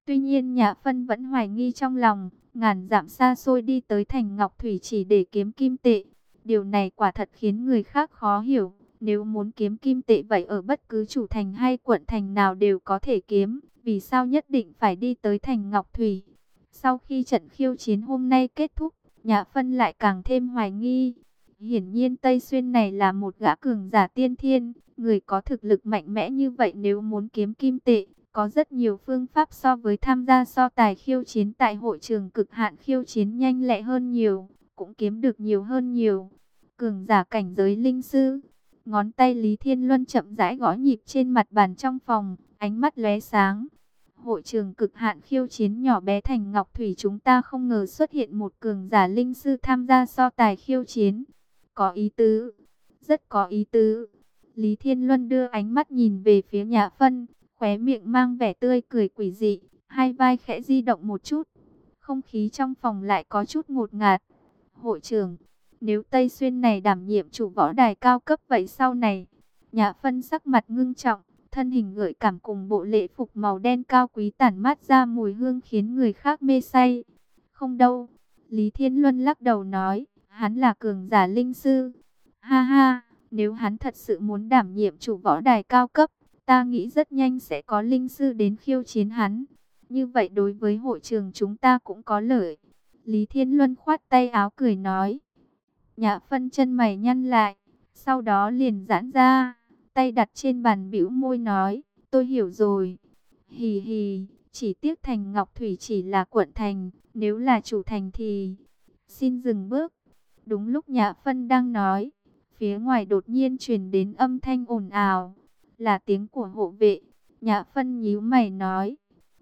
Tuy nhiên Nhã Phân vẫn hoài nghi trong lòng, ngàn dặm xa xôi đi tới thành Ngọc Thủy chỉ để kiếm kim tệ. Điều này quả thật khiến người khác khó hiểu. Nếu muốn kiếm kim tệ vậy ở bất cứ chủ thành hay quận thành nào đều có thể kiếm. Vì sao nhất định phải đi tới thành Ngọc Thủy? Sau khi trận khiêu chiến hôm nay kết thúc, Nhã Phân lại càng thêm hoài nghi. Hiển nhiên Tây Xuyên này là một gã cường giả tiên thiên, người có thực lực mạnh mẽ như vậy nếu muốn kiếm kim tệ. Có rất nhiều phương pháp so với tham gia so tài khiêu chiến tại hội trường cực hạn khiêu chiến nhanh lẹ hơn nhiều, cũng kiếm được nhiều hơn nhiều. Cường giả cảnh giới linh sư, ngón tay Lý Thiên Luân chậm rãi gõ nhịp trên mặt bàn trong phòng, ánh mắt lóe sáng. Hội trường cực hạn khiêu chiến nhỏ bé thành Ngọc Thủy chúng ta không ngờ xuất hiện một cường giả linh sư tham gia so tài khiêu chiến. Có ý tứ, rất có ý tứ. Lý Thiên Luân đưa ánh mắt nhìn về phía Nhã Phân, khóe miệng mang vẻ tươi cười quỷ dị, hai vai khẽ di động một chút. Không khí trong phòng lại có chút ngột ngạt. Hội trưởng, nếu Tây Xuyên này đảm nhiệm chủ võ đài cao cấp vậy sau này? Nhã Phân sắc mặt ngưng trọng, thân hình gợi cảm cùng bộ lễ phục màu đen cao quý tản mát ra mùi hương khiến người khác mê say. Không đâu, Lý Thiên Luân lắc đầu nói, hắn là cường giả linh sư. Ha ha, nếu hắn thật sự muốn đảm nhiệm chủ võ đài cao cấp, ta nghĩ rất nhanh sẽ có linh sư đến khiêu chiến hắn. Như vậy đối với hội trường chúng ta cũng có lợi. Lý Thiên Luân khoát tay áo cười nói. Nhã Phân chân mày nhăn lại, sau đó liền giãn ra, tay đặt trên bàn bĩu môi nói, tôi hiểu rồi. Hì hì, chỉ tiếc thành Ngọc Thủy chỉ là quận thành, nếu là chủ thành thì... Xin dừng bước. Đúng lúc Nhã Phân đang nói, phía ngoài đột nhiên truyền đến âm thanh ồn ào, là tiếng của hộ vệ. Nhã Phân nhíu mày nói,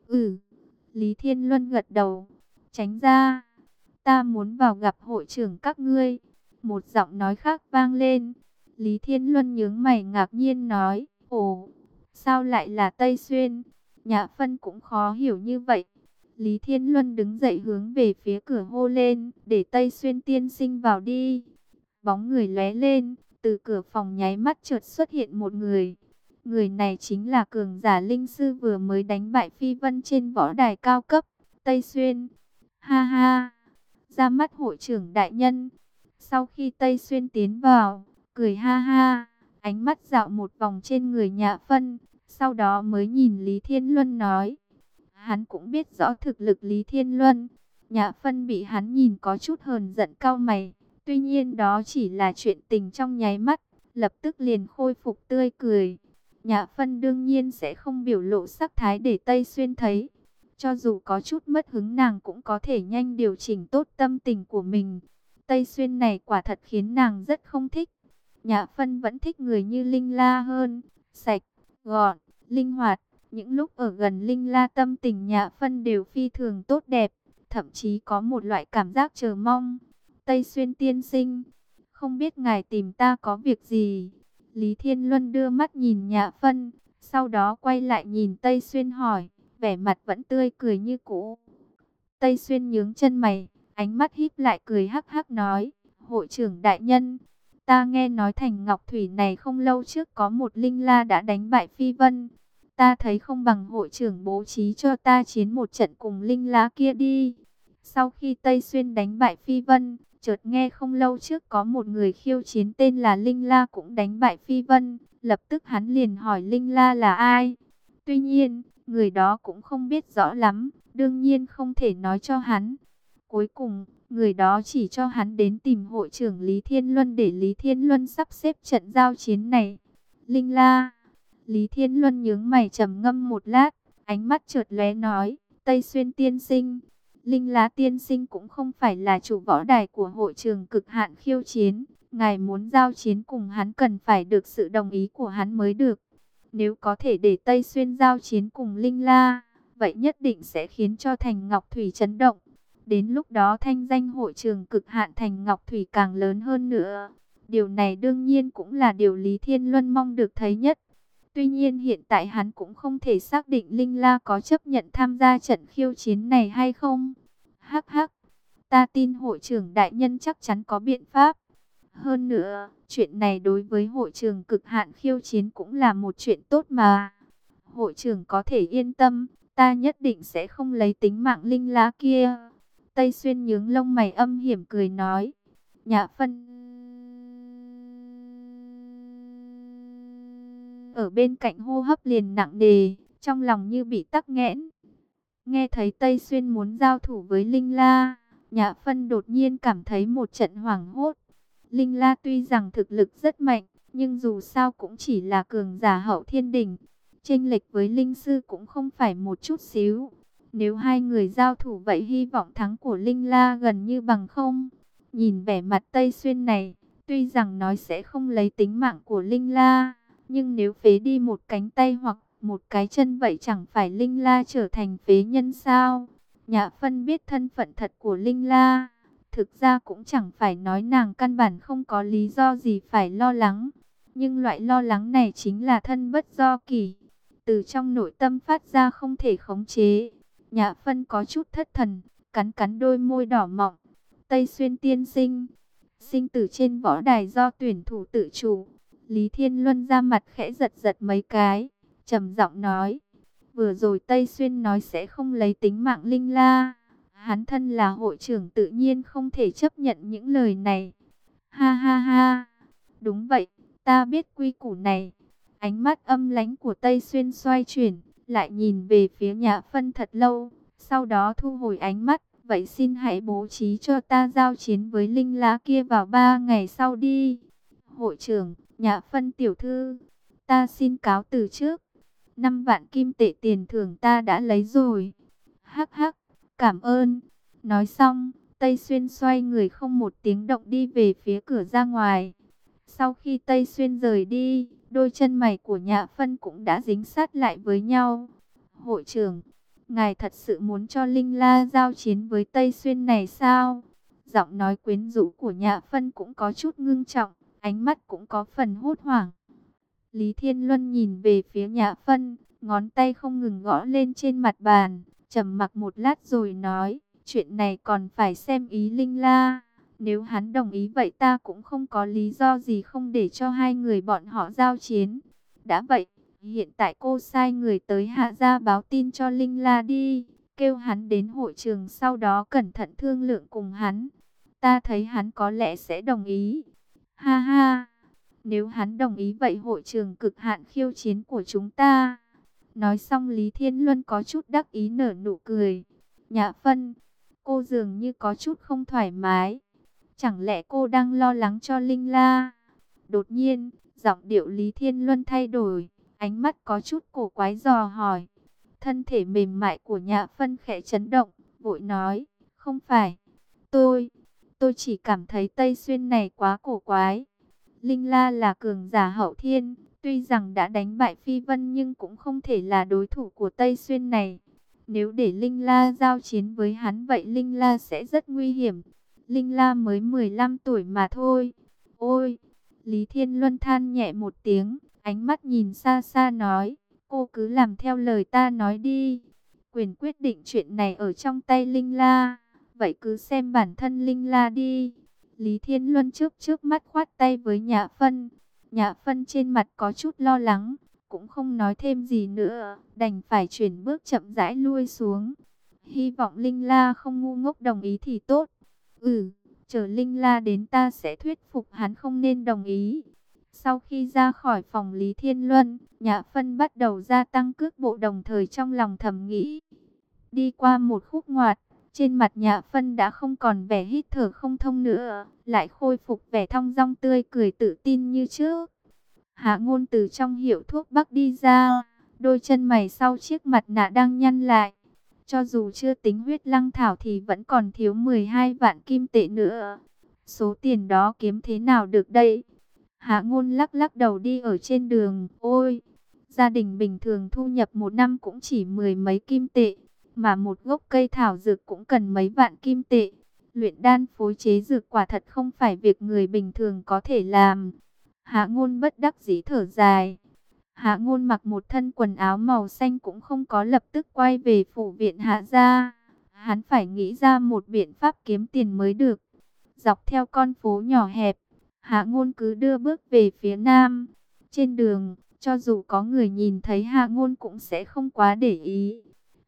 Lý Thiên Luân gật đầu, tránh ra, ta muốn vào gặp hội trưởng các ngươi. Một giọng nói khác vang lên. Lý Thiên Luân nhướng mày ngạc nhiên nói, ồ, sao lại là Tây Xuyên? Nhã Phân cũng khó hiểu như vậy. Lý Thiên Luân đứng dậy hướng về phía cửa hô lên, để Tây Xuyên tiên sinh vào đi. Bóng người lóe lên, từ cửa phòng nháy mắt chợt xuất hiện một người. Người này chính là cường giả linh sư vừa mới đánh bại Phi Vân trên võ đài cao cấp, Tây Xuyên. Ha ha, ra mắt hội trưởng đại nhân. Sau khi Tây Xuyên tiến vào, cười ha ha, ánh mắt dạo một vòng trên người Nhã Phân, sau đó mới nhìn Lý Thiên Luân nói. Hắn cũng biết rõ thực lực Lý Thiên Luân. Nhã Phân bị hắn nhìn có chút hờn giận cau mày. Tuy nhiên đó chỉ là chuyện tình trong nháy mắt, lập tức liền khôi phục tươi cười. Nhã Phân đương nhiên sẽ không biểu lộ sắc thái để Tây Xuyên thấy. Cho dù có chút mất hứng nàng cũng có thể nhanh điều chỉnh tốt tâm tình của mình. Tây Xuyên này quả thật khiến nàng rất không thích. Nhã Phân vẫn thích người như Linh La hơn, sạch, gọn, linh hoạt. Những lúc ở gần Linh La tâm tình Nhã Phân đều phi thường tốt đẹp, thậm chí có một loại cảm giác chờ mong. Tây Xuyên tiên sinh, không biết ngài tìm ta có việc gì? Lý Thiên Luân đưa mắt nhìn Nhã Phân, sau đó quay lại nhìn Tây Xuyên hỏi, vẻ mặt vẫn tươi cười như cũ. Tây Xuyên nhướng chân mày, ánh mắt híp lại cười hắc hắc nói, hội trưởng đại nhân, ta nghe nói thành Ngọc Thủy này không lâu trước có một Linh La đã đánh bại Phi Vân. Ta thấy không bằng hội trưởng bố trí cho ta chiến một trận cùng Linh La kia đi. Sau khi Tây Xuyên đánh bại Phi Vân, chợt nghe không lâu trước có một người khiêu chiến tên là Linh La cũng đánh bại Phi Vân. Lập tức hắn liền hỏi Linh La là ai. Tuy nhiên, người đó cũng không biết rõ lắm, đương nhiên không thể nói cho hắn. Cuối cùng, người đó chỉ cho hắn đến tìm hội trưởng Lý Thiên Luân để Lý Thiên Luân sắp xếp trận giao chiến này. Linh La. Lý Thiên Luân nhướng mày trầm ngâm một lát, ánh mắt chợt lóe nói, Tây Xuyên tiên sinh, Linh Lá tiên sinh cũng không phải là chủ võ đài của hội trường cực hạn khiêu chiến, ngài muốn giao chiến cùng hắn cần phải được sự đồng ý của hắn mới được. Nếu có thể để Tây Xuyên giao chiến cùng Linh La, vậy nhất định sẽ khiến cho thành Ngọc Thủy chấn động. Đến lúc đó thanh danh hội trường cực hạn thành Ngọc Thủy càng lớn hơn nữa. Điều này đương nhiên cũng là điều Lý Thiên Luân mong được thấy nhất. Tuy nhiên hiện tại hắn cũng không thể xác định Linh La có chấp nhận tham gia trận khiêu chiến này hay không. Hắc hắc, ta tin hội trưởng đại nhân chắc chắn có biện pháp. Hơn nữa, chuyện này đối với hội trường cực hạn khiêu chiến cũng là một chuyện tốt mà. Hội trưởng có thể yên tâm, ta nhất định sẽ không lấy tính mạng Linh La kia. Tây Xuyên nhướng lông mày âm hiểm cười nói. Nhã Phân ở bên cạnh hô hấp liền nặng nề, trong lòng như bị tắc nghẽn. Nghe thấy Tây Xuyên muốn giao thủ với Linh La, Nhã Phân đột nhiên cảm thấy một trận hoảng hốt. Linh La tuy rằng thực lực rất mạnh, nhưng dù sao cũng chỉ là cường giả hậu thiên đỉnh. Chênh lệch với Linh Sư cũng không phải một chút xíu. Nếu hai người giao thủ vậy hy vọng thắng của Linh La gần như bằng không. Nhìn vẻ mặt Tây Xuyên này, tuy rằng nói sẽ không lấy tính mạng của Linh La, nhưng nếu phế đi một cánh tay hoặc một cái chân vậy chẳng phải Linh La trở thành phế nhân sao? Nhã Phân biết thân phận thật của Linh La. Thực ra cũng chẳng phải nói nàng căn bản không có lý do gì phải lo lắng. Nhưng loại lo lắng này chính là thân bất do kỷ. Từ trong nội tâm phát ra không thể khống chế. Nhã Phân có chút thất thần, cắn cắn đôi môi đỏ mọng. Tây Xuyên tiên sinh, sinh tử trên võ đài do tuyển thủ tự chủ. Lý Thiên Luân ra mặt khẽ giật giật mấy cái, trầm giọng nói. Vừa rồi Tây Xuyên nói sẽ không lấy tính mạng Linh La. Hắn thân là hội trưởng tự nhiên không thể chấp nhận những lời này. Ha ha ha, đúng vậy, ta biết quy củ này. Ánh mắt âm lãnh của Tây Xuyên xoay chuyển, lại nhìn về phía Nhã Phân thật lâu, sau đó thu hồi ánh mắt. Vậy xin hãy bố trí cho ta giao chiến với Linh La kia vào 3 ngày sau đi. Hội trưởng, Nhã Phân tiểu thư, ta xin cáo từ trước. 5 vạn kim tệ tiền thưởng ta đã lấy rồi. Hắc hắc, cảm ơn. Nói xong, Tây Xuyên xoay người không một tiếng động đi về phía cửa ra ngoài. Sau khi Tây Xuyên rời đi, đôi chân mày của Nhã Phân cũng đã dính sát lại với nhau. Hội trưởng, ngài thật sự muốn cho Linh La giao chiến với Tây Xuyên này sao? Giọng nói quyến rũ của Nhã Phân cũng có chút ngưng trọng, ánh mắt cũng có phần hốt hoảng. Lý Thiên Luân nhìn về phía Nhã Phân, ngón tay không ngừng gõ lên trên mặt bàn, trầm mặc một lát rồi nói, chuyện này còn phải xem ý Linh La. Nếu hắn đồng ý vậy ta cũng không có lý do gì không để cho hai người bọn họ giao chiến. Đã vậy, hiện tại cô sai người tới Hạ Gia báo tin cho Linh La đi, kêu hắn đến hội trường sau đó cẩn thận thương lượng cùng hắn. Ta thấy hắn có lẽ sẽ đồng ý. Ha ha, nếu hắn đồng ý vậy hội trường cực hạn khiêu chiến của chúng ta. Nói xong Lý Thiên Luân có chút đắc ý nở nụ cười. Nhã Phân, cô dường như có chút không thoải mái. Chẳng lẽ cô đang lo lắng cho Linh La? Đột nhiên, giọng điệu Lý Thiên Luân thay đổi, ánh mắt có chút cổ quái dò hỏi. Thân thể mềm mại của Nhã Phân khẽ chấn động, vội nói, không phải, tôi chỉ cảm thấy Tây Xuyên này quá cổ quái. Linh La là cường giả hậu thiên, tuy rằng đã đánh bại Phi Vân nhưng cũng không thể là đối thủ của Tây Xuyên này. Nếu để Linh La giao chiến với hắn vậy Linh La sẽ rất nguy hiểm. Linh La mới 15 tuổi mà thôi. Ôi, Lý Thiên Luân than nhẹ một tiếng, ánh mắt nhìn xa xa nói, cô cứ làm theo lời ta nói đi. Quyền quyết định chuyện này ở trong tay Linh La, vậy cứ xem bản thân Linh La đi. Lý Thiên Luân trước mắt khoát tay với Nhã Phân. Nhã Phân trên mặt có chút lo lắng, cũng không nói thêm gì nữa, đành phải chuyển bước chậm rãi lui xuống. Hy vọng Linh La không ngu ngốc đồng ý thì tốt. Chờ Linh La đến ta sẽ thuyết phục hắn không nên đồng ý. Sau khi ra khỏi phòng Lý Thiên Luân, Nhã Phân bắt đầu gia tăng cước bộ đồng thời trong lòng thầm nghĩ. Đi qua một khúc ngoặt, trên mặt Nhã Phân đã không còn vẻ hít thở không thông nữa, lại khôi phục vẻ thong dong tươi cười tự tin như trước. Hạ Ngôn từ trong hiệu thuốc bắc đi ra, đôi chân mày sau chiếc mặt nạ đang nhăn lại. Cho dù chưa tính huyết lăng thảo thì vẫn còn thiếu 12 vạn kim tệ nữa. Số tiền đó kiếm thế nào được đây? Hạ Ngôn lắc lắc đầu đi ở trên đường. Ôi, gia đình bình thường thu nhập một năm cũng chỉ 10 mấy kim tệ. Mà một gốc cây thảo dược cũng cần mấy vạn kim tệ. Luyện đan phối chế dược quả thật không phải việc người bình thường có thể làm. Hạ Ngôn bất đắc dĩ thở dài. Hạ Ngôn mặc một thân quần áo màu xanh cũng không có lập tức quay về phủ viện Hạ gia. Hắn phải nghĩ ra một biện pháp kiếm tiền mới được. Dọc theo con phố nhỏ hẹp, Hạ Ngôn cứ đưa bước về phía nam. Trên đường, cho dù có người nhìn thấy Hạ Ngôn cũng sẽ không quá để ý.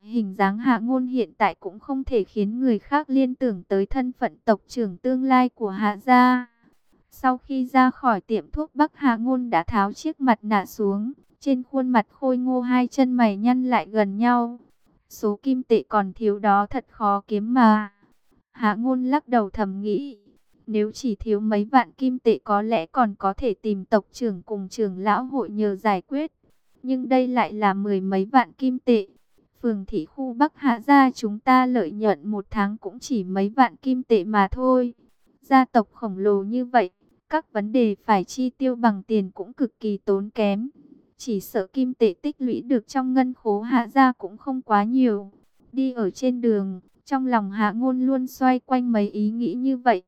Hình dáng Hạ Ngôn hiện tại cũng không thể khiến người khác liên tưởng tới thân phận tộc trưởng tương lai của Hạ gia. Sau khi ra khỏi tiệm thuốc Bắc, Hạ Ngôn đã tháo chiếc mặt nạ xuống, trên khuôn mặt khôi ngô hai chân mày nhăn lại gần nhau. Số kim tệ còn thiếu đó thật khó kiếm mà. Hạ Ngôn lắc đầu thầm nghĩ, nếu chỉ thiếu mấy vạn kim tệ có lẽ còn có thể tìm tộc trưởng cùng trưởng lão hội nhờ giải quyết. Nhưng đây lại là mười mấy vạn kim tệ. Phường thị khu Bắc Hạ gia chúng ta lợi nhuận một tháng cũng chỉ mấy vạn kim tệ mà thôi. Gia tộc khổng lồ như vậy, các vấn đề phải chi tiêu bằng tiền cũng cực kỳ tốn kém. Chỉ sợ kim tệ tích lũy được trong ngân khố Hạ gia cũng không quá nhiều. Đi ở trên đường, trong lòng Hạ Ngôn luôn xoay quanh mấy ý nghĩ như vậy.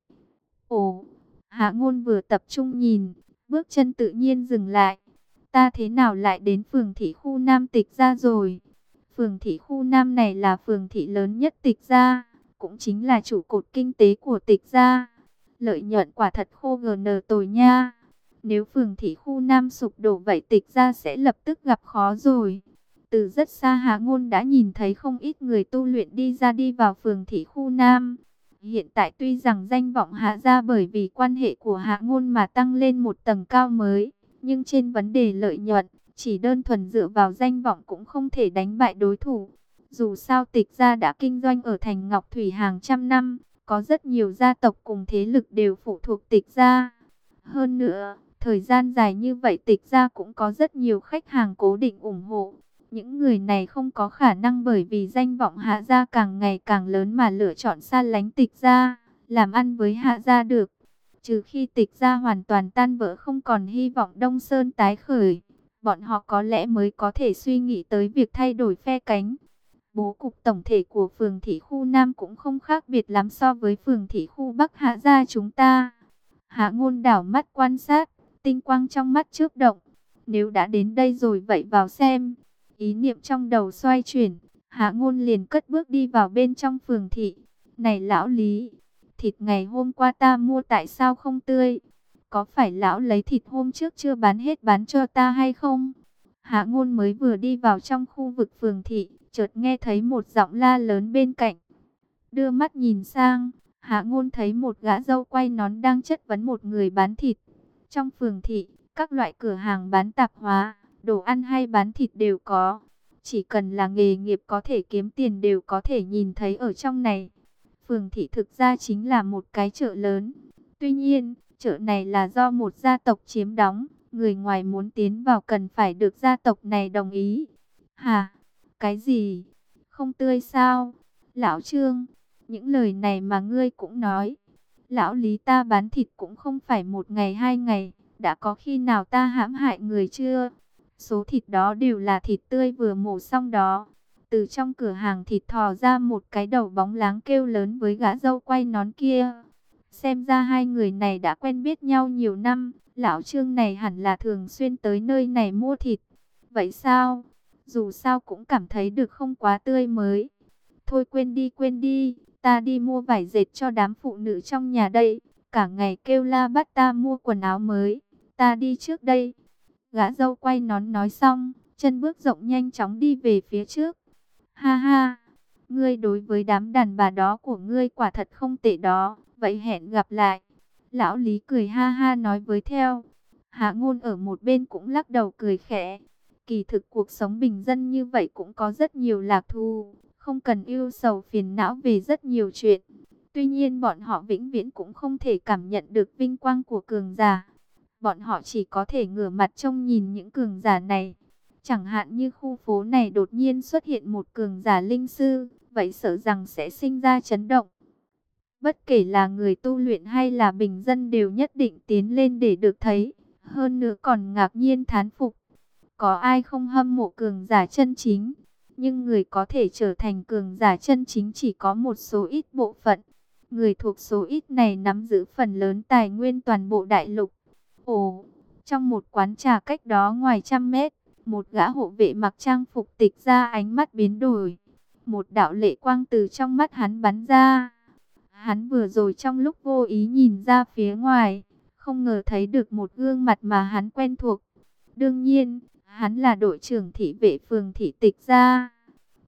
Ồ, Hạ Ngôn vừa tập trung nhìn, bước chân tự nhiên dừng lại. Ta thế nào lại đến phường thị khu Nam Tịch gia rồi? Phường thị khu Nam này là phường thị lớn nhất Tịch gia, cũng chính là trụ cột kinh tế của Tịch gia. Lợi nhuận quả thật khô gờ tồi nha. Nếu phường thị khu Nam sụp đổ vậy Tịch gia sẽ lập tức gặp khó rồi. Từ rất xa Hạ Ngôn đã nhìn thấy không ít người tu luyện đi vào phường thị khu Nam. Hiện tại tuy rằng danh vọng Hạ gia bởi vì quan hệ của Hạ Ngôn mà tăng lên một tầng cao mới, nhưng trên vấn đề lợi nhuận, chỉ đơn thuần dựa vào danh vọng cũng không thể đánh bại đối thủ. Dù sao Tịch gia đã kinh doanh ở thành Ngọc Thủy hàng trăm năm, có rất nhiều gia tộc cùng thế lực đều phụ thuộc Tịch gia. Hơn nữa, thời gian dài như vậy Tịch gia cũng có rất nhiều khách hàng cố định ủng hộ. Những người này không có khả năng bởi vì danh vọng Hạ gia càng ngày càng lớn mà lựa chọn xa lánh Tịch gia, làm ăn với Hạ gia được. Trừ khi Tịch gia hoàn toàn tan vỡ không còn hy vọng Đông Sơn tái khởi, bọn họ có lẽ mới có thể suy nghĩ tới việc thay đổi phe cánh. Bố cục tổng thể của phường thị khu Nam cũng không khác biệt lắm so với phường thị khu Bắc Hạ gia chúng ta. Hạ Ngôn đảo mắt quan sát, tinh quang trong mắt chớp động. Nếu đã đến đây rồi vậy vào xem. Ý niệm trong đầu xoay chuyển, Hạ Ngôn liền cất bước đi vào bên trong phường thị. Này lão Lý, thịt ngày hôm qua ta mua tại sao không tươi? Có phải lão lấy thịt hôm trước chưa bán hết bán cho ta hay không? Hạ Ngôn mới vừa đi vào trong khu vực phường thị, chợt nghe thấy một giọng la lớn bên cạnh. Đưa mắt nhìn sang, Hạ Ngôn thấy một gã râu quay nón đang chất vấn một người bán thịt. Trong phường thị, các loại cửa hàng bán tạp hóa, đồ ăn hay bán thịt đều có. Chỉ cần là nghề nghiệp có thể kiếm tiền đều có thể nhìn thấy ở trong này. Phường thị thực ra chính là một cái chợ lớn. Tuy nhiên, chợ này là do một gia tộc chiếm đóng. Người ngoài muốn tiến vào cần phải được gia tộc này đồng ý. Hả? Cái gì? Không tươi sao? Lão Trương, những lời này mà ngươi cũng nói. Lão Lý, ta bán thịt cũng không phải một ngày hai ngày. Đã có khi nào ta hãm hại người chưa? Số thịt đó đều là thịt tươi vừa mổ xong đó. Từ trong cửa hàng thịt thò ra một cái đầu bóng láng kêu lớn với gã râu quay nón kia. Xem ra hai người này đã quen biết nhau nhiều năm. Lão Trương này hẳn là thường xuyên tới nơi này mua thịt. Vậy sao? Dù sao cũng cảm thấy được không quá tươi mới. Thôi quên đi. Ta đi mua vải dệt cho đám phụ nữ trong nhà đây. Cả ngày kêu la bắt ta mua quần áo mới. Ta đi trước đây. Gã râu quay nón nói xong, chân bước rộng nhanh chóng đi về phía trước. Ha ha, ngươi đối với đám đàn bà đó của ngươi quả thật không tệ đó, vậy hẹn gặp lại. Lão Lý cười ha ha nói với theo. Hạ Ngôn ở một bên cũng lắc đầu cười khẽ. Kỳ thực cuộc sống bình dân như vậy cũng có rất nhiều lạc thú, không cần ưu sầu phiền não về rất nhiều chuyện. Tuy nhiên bọn họ vĩnh viễn cũng không thể cảm nhận được vinh quang của cường giả. Bọn họ chỉ có thể ngửa mặt trông nhìn những cường giả này. Chẳng hạn như khu phố này đột nhiên xuất hiện một cường giả linh sư, vậy sợ rằng sẽ sinh ra chấn động. Bất kể là người tu luyện hay là bình dân đều nhất định tiến lên để được thấy. Hơn nữa còn ngạc nhiên thán phục. Có ai không hâm mộ cường giả chân chính? Nhưng người có thể trở thành cường giả chân chính chỉ có một số ít bộ phận. Người thuộc số ít này nắm giữ phần lớn tài nguyên toàn bộ đại lục. Ồ, trong một quán trà cách đó ngoài trăm mét, một gã hộ vệ mặc trang phục Tịch ra ánh mắt biến đổi. Một đạo lệ quang từ trong mắt hắn bắn ra. Hắn vừa rồi trong lúc vô ý nhìn ra phía ngoài, không ngờ thấy được một gương mặt mà hắn quen thuộc. Đương nhiên, hắn là đội trưởng thị vệ phường thị Tịch gia.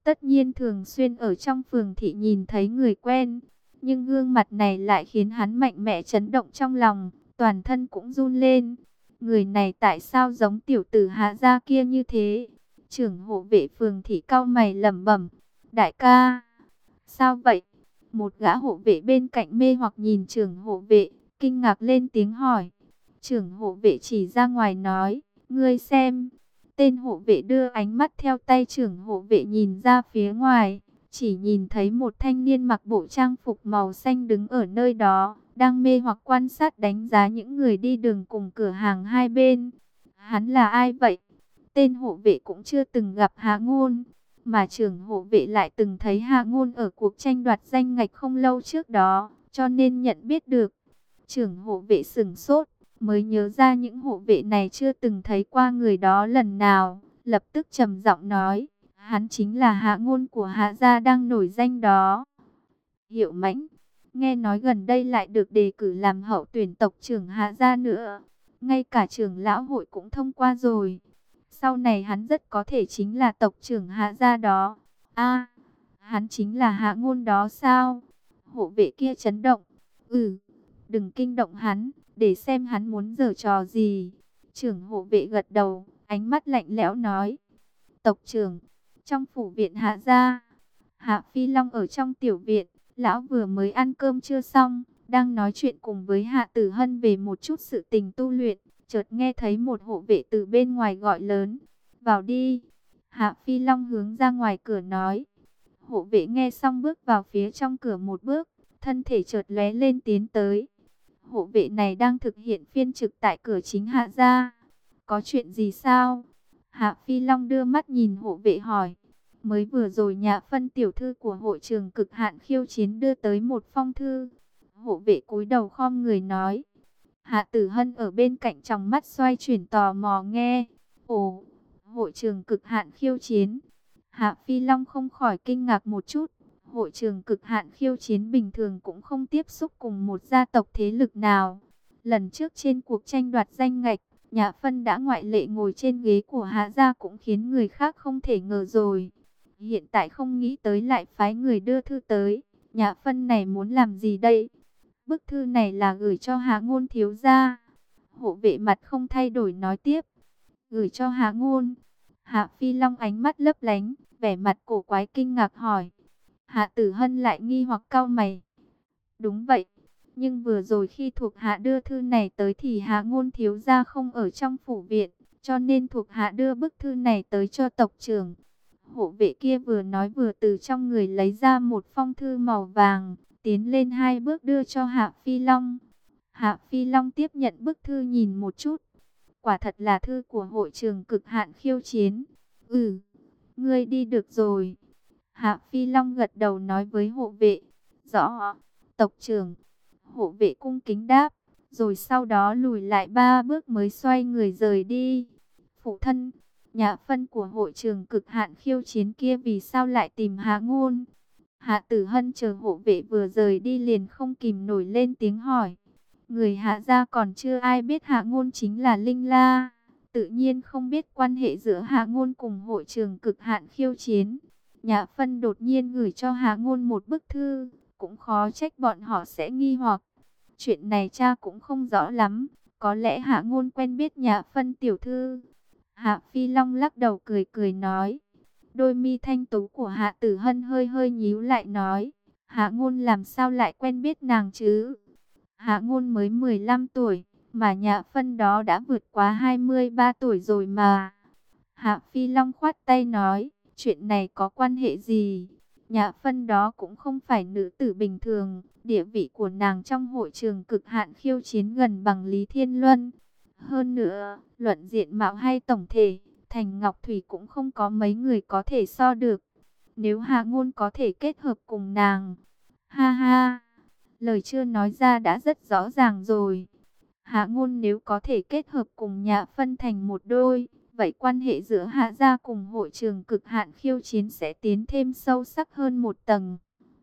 tất nhiên thường xuyên ở trong phường thị nhìn thấy người quen. Nhưng gương mặt này lại khiến hắn mạnh mẽ chấn động trong lòng, toàn thân cũng run lên. Người này tại sao giống tiểu tử Hạ gia kia như thế? Trưởng hộ vệ phường thị cau mày lẩm bẩm, đại ca, sao vậy? Một gã hộ vệ bên cạnh mê hoặc nhìn trưởng hộ vệ, kinh ngạc lên tiếng hỏi. Trưởng hộ vệ chỉ ra ngoài nói, ngươi xem. Tên hộ vệ đưa ánh mắt theo tay trưởng hộ vệ nhìn ra phía ngoài, chỉ nhìn thấy một thanh niên mặc bộ trang phục màu xanh đứng ở nơi đó, đang mê hoặc quan sát đánh giá những người đi đường cùng cửa hàng hai bên. Hắn là ai vậy? Tên hộ vệ cũng chưa từng gặp Hạ Ngôn, mà trưởng hộ vệ lại từng thấy Hạ Ngôn ở cuộc tranh đoạt danh ngạch không lâu trước đó, cho nên nhận biết được. Trưởng hộ vệ sửng sốt, mới nhớ ra những hộ vệ này chưa từng thấy qua người đó lần nào, lập tức trầm giọng nói, hắn chính là Hạ Ngôn của Hạ gia đang nổi danh đó. Hiệu Mãnh, nghe nói gần đây lại được đề cử làm hậu tuyển tộc trưởng Hạ gia nữa, ngay cả trưởng lão hội cũng thông qua rồi. Sau này hắn rất có thể chính là tộc trưởng Hạ gia đó. A, hắn chính là Hạ Ngôn đó sao? Hộ vệ kia chấn động. Ừ, đừng kinh động hắn, để xem hắn muốn giở trò gì. Trưởng hộ vệ gật đầu, ánh mắt lạnh lẽo nói. Tộc trưởng, trong phủ viện Hạ gia, Hạ Phi Long ở trong tiểu viện, lão vừa mới ăn cơm trưa xong, đang nói chuyện cùng với Hạ Tử Hân về một chút sự tình tu luyện, chợt nghe thấy một hộ vệ từ bên ngoài gọi lớn, vào đi. Hạ Phi Long hướng ra ngoài cửa nói. Hộ vệ nghe xong bước vào phía trong cửa một bước, thân thể chợt lóe lên tiến tới. Hộ vệ này đang thực hiện phiên trực tại cửa chính Hạ gia. Có chuyện gì sao? Hạ Phi Long đưa mắt nhìn hộ vệ hỏi. Mới vừa rồi nhà phân tiểu thư của hội trường cực hạn khiêu chiến đưa tới một phong thư. Hộ vệ cúi đầu khom người nói. Hạ Tử Hân ở bên cạnh trong mắt xoay chuyển tò mò nghe. Ồ, hội trường cực hạn khiêu chiến. Hạ Phi Long không khỏi kinh ngạc một chút. Hội trường cực hạn khiêu chiến bình thường cũng không tiếp xúc cùng một gia tộc thế lực nào. Lần trước trên cuộc tranh đoạt danh ngạch, nhà phân đã ngoại lệ ngồi trên ghế của Hạ gia cũng khiến người khác không thể ngờ rồi. Hiện tại không nghĩ tới lại phái người đưa thư tới. Nhà phân này muốn làm gì đây? Bức thư này là gửi cho Hạ Ngôn thiếu gia. Hộ vệ mặt không thay đổi nói tiếp. Gửi cho Hạ Ngôn. Hạ Phi Long ánh mắt lấp lánh, vẻ mặt cổ quái kinh ngạc hỏi. Hạ Tử Hân lại nghi hoặc cau mày. Đúng vậy, nhưng vừa rồi khi thuộc hạ đưa thư này tới thì Hạ Ngôn thiếu gia không ở trong phủ viện, cho nên thuộc hạ đưa bức thư này tới cho tộc trưởng. Hộ vệ kia vừa nói vừa từ trong người lấy ra một phong thư màu vàng, tiến lên hai bước đưa cho Hạ Phi Long. Hạ Phi Long tiếp nhận bức thư nhìn một chút. Quả thật là thư của hội trường cực hạn khiêu chiến. Ừ, ngươi đi được rồi. Hạ Phi Long gật đầu nói với hộ vệ. Rõ, tộc trưởng. Hộ vệ cung kính đáp, rồi sau đó lùi lại 3 bước mới xoay người rời đi. Phụ thân, nhà phân của hội trường cực hạn khiêu chiến kia vì sao lại tìm Hạ Ngôn? Hạ Tử Hân chờ hộ vệ vừa rời đi liền không kìm nổi lên tiếng hỏi. Người Hạ gia còn chưa ai biết Hạ Ngôn chính là Linh La, tự nhiên không biết quan hệ giữa Hạ Ngôn cùng hội trường cực hạn khiêu chiến. Nhà phân đột nhiên gửi cho Hạ Ngôn một bức thư, cũng khó trách bọn họ sẽ nghi hoặc. Chuyện này cha cũng không rõ lắm, có lẽ Hạ Ngôn quen biết nhà phân tiểu thư. Hạ Phi Long lắc đầu cười cười nói. Đôi mi thanh tú của Hạ Tử Hân hơi hơi nhíu lại nói. Hạ Ngôn làm sao lại quen biết nàng chứ? Hạ Ngôn mới 15 tuổi, mà nhà phân đó đã vượt quá 23 tuổi rồi mà. Hạ Phi Long khoát tay nói, chuyện này có quan hệ gì? Nhà phân đó cũng không phải nữ tử bình thường, địa vị của nàng trong hội trường cực hạn khiêu chiến gần bằng Lý Thiên Luân. Hơn nữa, luận diện mạo hay tổng thể, Thành Ngọc Thủy cũng không có mấy người có thể so được. Nếu Hạ Ngôn có thể kết hợp cùng nàng, ha ha, lời chưa nói ra đã rất rõ ràng rồi. Hạ Ngôn nếu có thể kết hợp cùng nhà phân thành một đôi, vậy quan hệ giữa Hạ gia cùng hội trường cực hạn khiêu chiến sẽ tiến thêm sâu sắc hơn một tầng.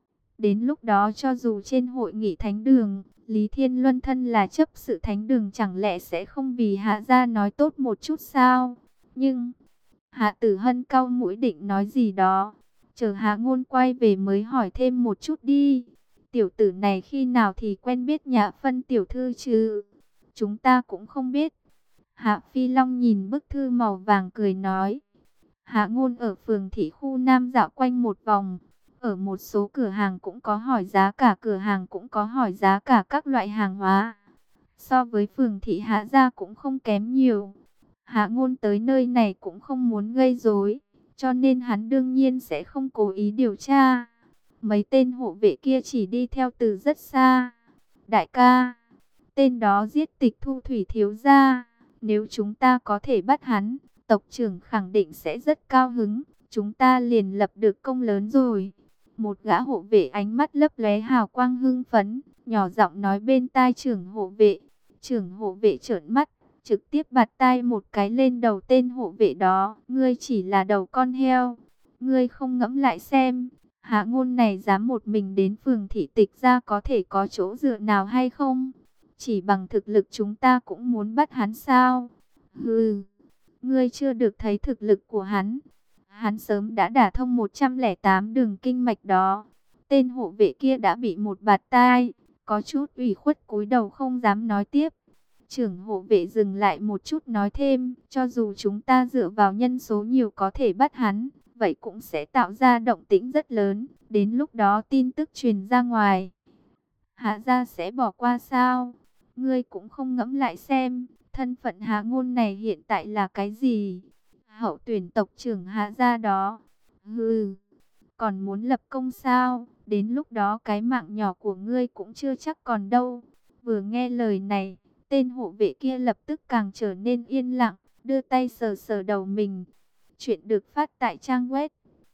Đến lúc đó cho dù trên hội nghị thánh đường, Lý Thiên Luân thân là chấp sự thánh đường chẳng lẽ sẽ không vì Hạ gia nói tốt một chút sao? Nhưng Hạ Tử Hân cau mũi định nói gì đó, Chờ Hạ Ngôn quay về mới hỏi thêm một chút đi. Tiểu tử này khi nào thì quen biết Nhã Phân tiểu thư chứ? Chúng ta cũng không biết. Hạ Phi Long nhìn bức thư màu vàng cười nói. Hạ Ngôn ở phường thị khu Nam dạo quanh một vòng. Ở một số cửa hàng cũng có hỏi giá cả, cửa hàng cũng có hỏi giá cả các loại hàng hóa. So với phường thị Hạ gia cũng không kém nhiều. Hạ Ngôn tới nơi này cũng không muốn gây rối, cho nên hắn đương nhiên sẽ không cố ý điều tra. Mấy tên hộ vệ kia chỉ đi theo từ rất xa. Đại ca, tên đó giết Tịch Thu Thủy thiếu gia. Nếu chúng ta có thể bắt hắn, tộc trưởng khẳng định sẽ rất cao hứng. Chúng ta liền lập được công lớn rồi. Một gã hộ vệ ánh mắt lấp lóe hào quang hưng phấn, nhỏ giọng nói bên tai trưởng hộ vệ. Trưởng hộ vệ trợn mắt, trực tiếp bạt tai một cái lên đầu tên hộ vệ đó. Ngươi chỉ là đầu con heo. Ngươi không ngẫm lại xem, Hạ Ngôn này dám một mình đến phường thị Tịch gia có thể có chỗ dựa nào hay không? Chỉ bằng thực lực chúng ta cũng muốn bắt hắn sao? Hừ, ngươi chưa được thấy thực lực của hắn. Hắn sớm đã đả thông 108 đường kinh mạch đó. Tên hộ vệ kia đã bị một bạt tai, có chút ủy khuất cúi đầu không dám nói tiếp. Trưởng hộ vệ dừng lại một chút nói thêm, cho dù chúng ta dựa vào nhân số nhiều có thể bắt hắn, vậy cũng sẽ tạo ra động tĩnh rất lớn. Đến lúc đó tin tức truyền ra ngoài, Hạ gia sẽ bỏ qua sao? Ngươi cũng không ngẫm lại xem, thân phận Hạ Ngôn này hiện tại là cái gì? Hậu tuyển tộc trưởng Hạ gia đó. Hừ, còn muốn lập công sao? Đến lúc đó cái mạng nhỏ của ngươi cũng chưa chắc còn đâu. Vừa nghe lời này, tên hộ vệ kia lập tức càng trở nên yên lặng, đưa tay sờ sờ đầu mình. Chuyện được phát tại trang web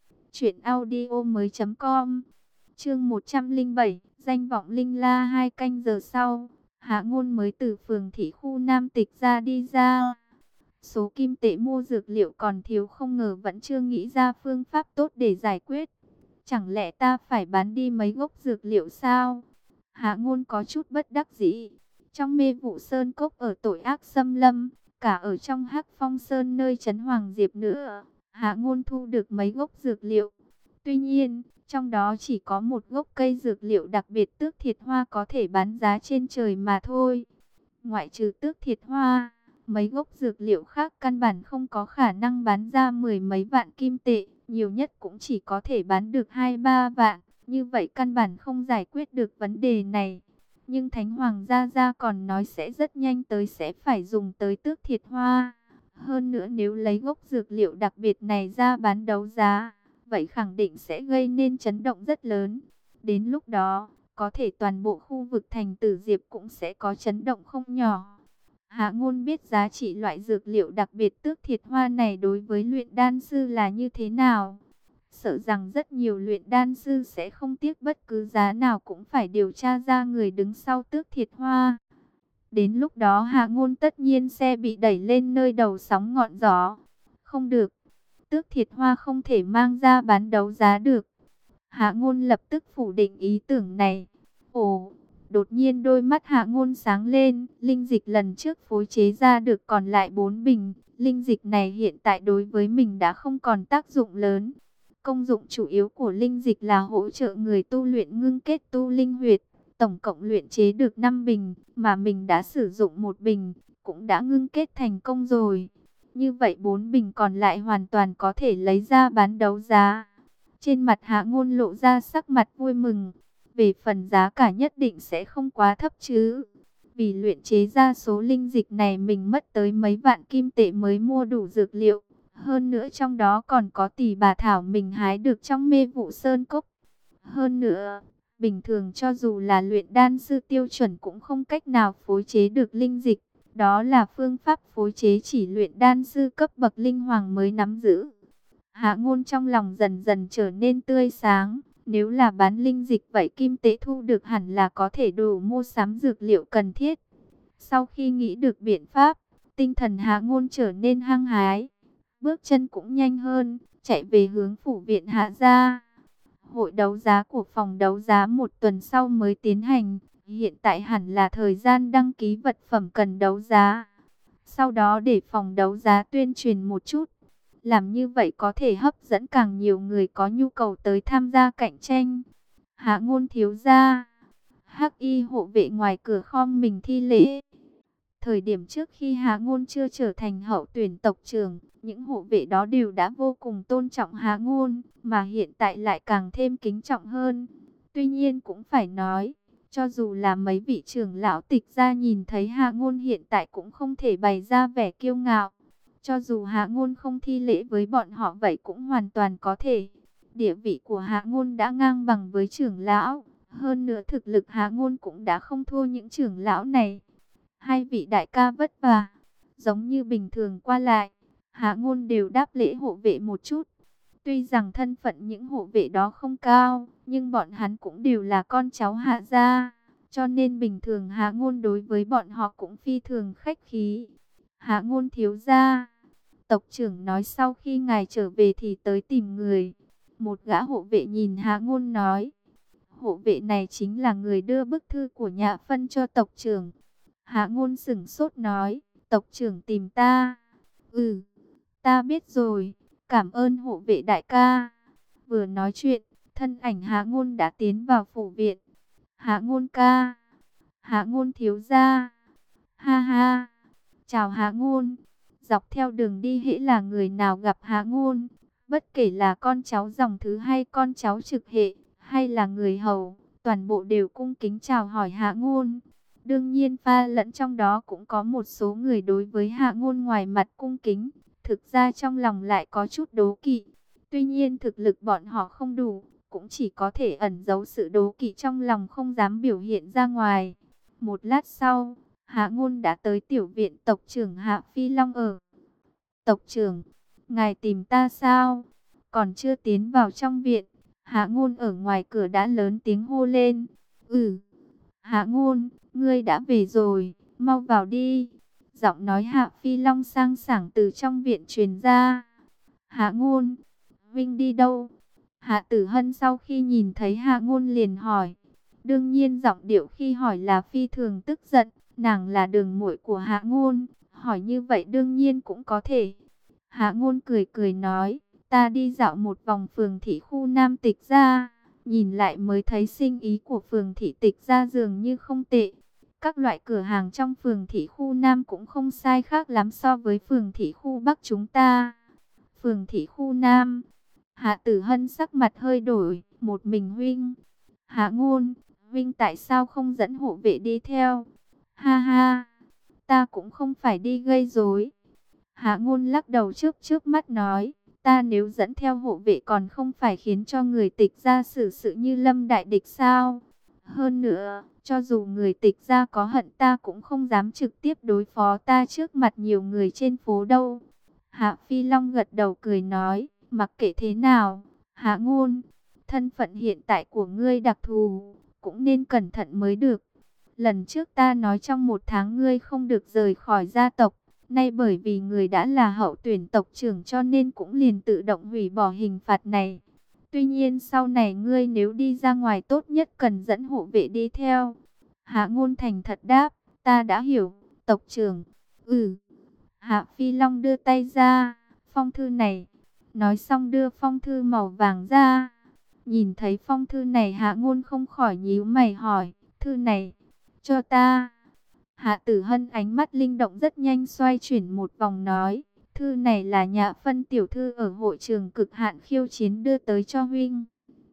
truyệnaudiomoi.com. Chương 107, danh vọng linh la. 2 canh giờ sau, Hạ Ngôn mới từ phường thị khu Nam Tịch gia đi ra. Số kim tệ mua dược liệu còn thiếu, không ngờ vẫn chưa nghĩ ra phương pháp tốt để giải quyết. Chẳng lẽ ta phải bán đi mấy gốc dược liệu sao? Hạ Ngôn có chút bất đắc dĩ. Trong Mê Vụ Sơn Cốc ở tội ác xâm lâm, cả ở trong Hắc Phong Sơn nơi trấn Hoàng Diệp nữa, Hạ Ngôn thu được mấy gốc dược liệu. Tuy nhiên, trong đó chỉ có một gốc cây dược liệu đặc biệt Tước Thiệt Hoa có thể bán giá trên trời mà thôi. Ngoại trừ Tước Thiệt Hoa, mấy gốc dược liệu khác căn bản không có khả năng bán ra mười mấy vạn kim tệ, nhiều nhất cũng chỉ có thể bán được 2-3 vạn. Như vậy căn bản không giải quyết được vấn đề này. Nhưng Thánh Hoàng Gia còn nói sẽ rất nhanh tới, sẽ phải dùng tới Tước Thiệt Hoa. Hơn nữa nếu lấy gốc dược liệu đặc biệt này ra bán đấu giá, vậy khẳng định sẽ gây nên chấn động rất lớn. Đến lúc đó, có thể toàn bộ khu vực thành Tử Diệp cũng sẽ có chấn động không nhỏ. Hạ Ngôn biết giá trị loại dược liệu đặc biệt Tước Thiệt Hoa này đối với luyện đan sư là như thế nào. Sợ rằng rất nhiều luyện đan sư sẽ không tiếc bất cứ giá nào cũng phải điều tra ra người đứng sau Tước Thiệt Hoa. Đến lúc đó Hạ Ngôn tất nhiên sẽ bị đẩy lên nơi đầu sóng ngọn gió. Không được, Tước Thiệt Hoa không thể mang ra bán đấu giá được. Hạ Ngôn lập tức phủ định ý tưởng này. Ồ, đột nhiên đôi mắt Hạ Ngôn sáng lên. Linh dịch lần trước phối chế ra được còn lại 4 bình. Linh dịch này hiện tại đối với mình đã không còn tác dụng lớn. Công dụng chủ yếu của linh dịch là hỗ trợ người tu luyện ngưng kết tu linh huyệt. Tổng cộng luyện chế được 5 bình, mà mình đã sử dụng 1 bình, cũng đã ngưng kết thành công rồi. Như vậy 4 bình còn lại hoàn toàn có thể lấy ra bán đấu giá. Trên mặt Hạ Ngôn lộ ra sắc mặt vui mừng. Về phần giá cả nhất định sẽ không quá thấp chứ. Vì luyện chế ra số linh dịch này mình mất tới mấy vạn kim tệ mới mua đủ dược liệu. Hơn nữa trong đó còn có tỷ bà thảo mình hái được trong Mê Vụ Sơn Cốc. Hơn nữa, bình thường cho dù là luyện đan sư tiêu chuẩn cũng không cách nào phối chế được linh dịch. Đó là phương pháp phối chế chỉ luyện đan sư cấp bậc linh hoàng mới nắm giữ. Hạ Ngôn trong lòng dần dần trở nên tươi sáng. Nếu là bán linh dịch vậy kim tệ thu được hẳn là có thể đủ mua sắm dược liệu cần thiết. Sau khi nghĩ được biện pháp, tinh thần Hạ Ngôn trở nên hăng hái. Bước chân cũng nhanh hơn, chạy về hướng phủ viện Hạ gia. Hội đấu giá của phòng đấu giá 1 tuần sau mới tiến hành. Hiện tại hẳn là thời gian đăng ký vật phẩm cần đấu giá. Sau đó để phòng đấu giá tuyên truyền một chút. Làm như vậy có thể hấp dẫn càng nhiều người có nhu cầu tới tham gia cạnh tranh. Hạ Ngôn thiếu gia. Hắc y hộ vệ ngoài cửa khom mình thi lễ. Thời điểm trước khi Hạ Ngôn chưa trở thành hậu tuyển tộc trưởng, những hộ vệ đó đều đã vô cùng tôn trọng Hạ Ngôn, mà hiện tại lại càng thêm kính trọng hơn. Tuy nhiên cũng phải nói, cho dù là mấy vị trưởng lão Tịch gia nhìn thấy Hạ Ngôn hiện tại cũng không thể bày ra vẻ kiêu ngạo. Cho dù Hạ Ngôn không thi lễ với bọn họ vậy cũng hoàn toàn có thể. Địa vị của Hạ Ngôn đã ngang bằng với trưởng lão, hơn nữa thực lực Hạ Ngôn cũng đã không thua những trưởng lão này. Hai vị đại ca vất vả. Giống như bình thường qua lại, Hạ Ngôn đều đáp lễ hộ vệ một chút. Tuy rằng thân phận những hộ vệ đó không cao, nhưng bọn hắn cũng đều là con cháu Hạ gia, cho nên bình thường Hạ Ngôn đối với bọn họ cũng phi thường khách khí. Hạ Ngôn thiếu gia, tộc trưởng nói sau khi ngài trở về thì tới tìm người. Một gã hộ vệ nhìn Hạ Ngôn nói. Hộ vệ này chính là người đưa bức thư của Nhạ Phân cho tộc trưởng. Hạ Ngôn sững sốt nói, tộc trưởng tìm ta. Ừ, ta biết rồi, cảm ơn hộ vệ đại ca. Vừa nói chuyện, thân ảnh Hạ Ngôn đã tiến vào phủ viện. Hạ Ngôn ca, Hạ Ngôn thiếu gia. Ha ha, chào Hạ Ngôn. Dọc theo đường đi hễ là người nào gặp Hạ Ngôn, bất kể là con cháu dòng thứ hay con cháu trực hệ, hay là người hầu, toàn bộ đều cung kính chào hỏi Hạ Ngôn. Đương nhiên pha lẫn trong đó cũng có một số người đối với Hạ Ngôn ngoài mặt cung kính, thực ra trong lòng lại có chút đố kỵ. Tuy nhiên thực lực bọn họ không đủ, cũng chỉ có thể ẩn giấu sự đố kỵ trong lòng không dám biểu hiện ra ngoài. Một lát sau, Hạ Ngôn đã tới tiểu viện tộc trưởng Hạ Phi Long ở. Tộc trưởng, ngài tìm ta sao? Còn chưa tiến vào trong viện, Hạ Ngôn ở ngoài cửa đã lớn tiếng hô lên. Ừ, Hạ Ngôn, ngươi đã về rồi, mau vào đi. Giọng nói Hạ Phi Long sang sảng từ trong viện truyền ra. Hạ Ngôn, Vinh đi đâu? Hạ Tử Hân sau khi nhìn thấy Hạ Ngôn liền hỏi. Đương nhiên giọng điệu khi hỏi là phi thường tức giận, nàng là đường muội của Hạ Ngôn, hỏi như vậy đương nhiên cũng có thể. Hạ Ngôn cười cười nói, ta đi dạo một vòng phường thị khu Nam Tịch gia, nhìn lại mới thấy sinh ý của phường thị Tịch gia dường như không tệ. Các loại cửa hàng trong phường thị khu Nam cũng không sai khác lắm so với phường thị khu Bắc chúng ta. Phường thị khu Nam, Hạ Tử Hân sắc mặt hơi đổi, một mình huynh. Hạ Ngôn, huynh tại sao không dẫn hộ vệ đi theo? Ha ha, ta cũng không phải đi gây rối. Hạ Ngôn lắc đầu trước mắt nói, ta nếu dẫn theo hộ vệ còn không phải khiến cho người Tịch gia xử sự như lâm đại địch sao? Hơn nữa, cho dù người Tịch gia có hận ta cũng không dám trực tiếp đối phó ta trước mặt nhiều người trên phố đâu. Hạ Phi Long gật đầu cười nói, mặc kệ thế nào, Hạ Ngôn, thân phận hiện tại của ngươi đặc thù, cũng nên cẩn thận mới được. Lần trước ta nói trong 1 tháng ngươi không được rời khỏi gia tộc, nay bởi vì người đã là hậu tuyển tộc trưởng cho nên cũng liền tự động hủy bỏ hình phạt này. Tuy nhiên sau này ngươi nếu đi ra ngoài tốt nhất cần dẫn hộ vệ đi theo. Hạ Ngôn thành thật đáp, ta đã hiểu, tộc trưởng. Ừ. Hạ Phi Long đưa tay ra, phong thư này. Nói xong đưa phong thư màu vàng ra. Nhìn thấy phong thư này Hạ Ngôn không khỏi nhíu mày hỏi, thư này, cho ta. Hạ Tử Hân ánh mắt linh động rất nhanh xoay chuyển một vòng nói, thư này là Nhạ Phân tiểu thư ở hội trường cực hạn khiêu chiến đưa tới cho huynh.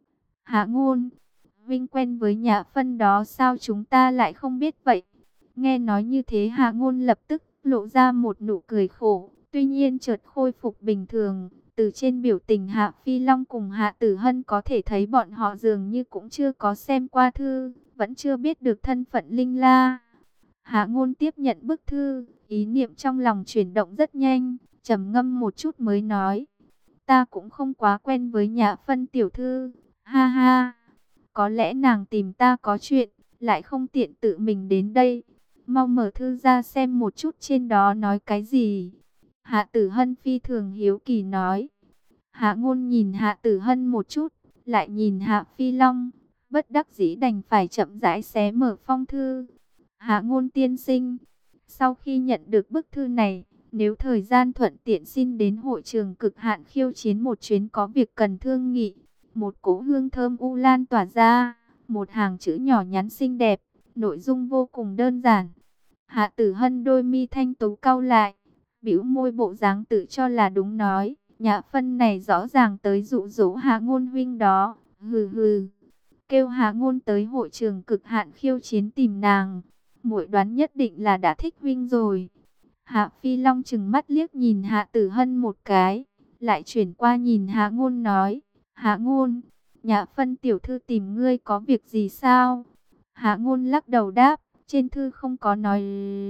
Hạ Ngôn, huynh quen với Nhạ Phân đó sao chúng ta lại không biết vậy? Nghe nói như thế Hạ Ngôn lập tức lộ ra một nụ cười khổ, tuy nhiên chợt khôi phục bình thường. Từ trên biểu tình Hạ Phi Long cùng Hạ Tử Hân có thể thấy bọn họ dường như cũng chưa có xem qua thư, vẫn chưa biết được thân phận Linh La. Hạ Ngôn tiếp nhận bức thư, ý niệm trong lòng chuyển động rất nhanh, trầm ngâm một chút mới nói. Ta cũng không quá quen với Nhạ Phân tiểu thư, ha ha. Có lẽ nàng tìm ta có chuyện, lại không tiện tự mình đến đây. Mau mở thư ra xem một chút trên đó nói cái gì. Hạ Tử Hân phi thường hiếu kỳ nói. Hạ Ngôn nhìn Hạ Tử Hân một chút, lại nhìn Hạ Phi Long, bất đắc dĩ đành phải chậm rãi xé mở phong thư. Hạ Ngôn tiên sinh, sau khi nhận được bức thư này, Nếu thời gian thuận tiện xin đến hội trường cực hạn khiêu chiến một chuyến, có việc cần thương nghị. Một cỗ hương thơm u lan tỏa ra, một hàng chữ nhỏ nhắn xinh đẹp, nội dung vô cùng đơn giản. Hạ Tử Hân đôi mi thanh tú cau lại, bĩu môi bộ dáng tự cho là đúng nói, Nhã Phân này rõ ràng tới dụ dỗ Hạ Ngôn huynh đó. Hừ hừ, kêu Hạ Ngôn tới hội trường cực hạn khiêu chiến tìm nàng, muội đoán nhất định là đã thích huynh rồi. Hạ Phi Long trừng mắt liếc nhìn Hạ Tử Hân một cái, lại chuyển qua nhìn Hạ Ngôn nói, Hạ Ngôn, Nhã Phân tiểu thư tìm ngươi có việc gì sao? Hạ Ngôn lắc đầu đáp, trên thư không có nói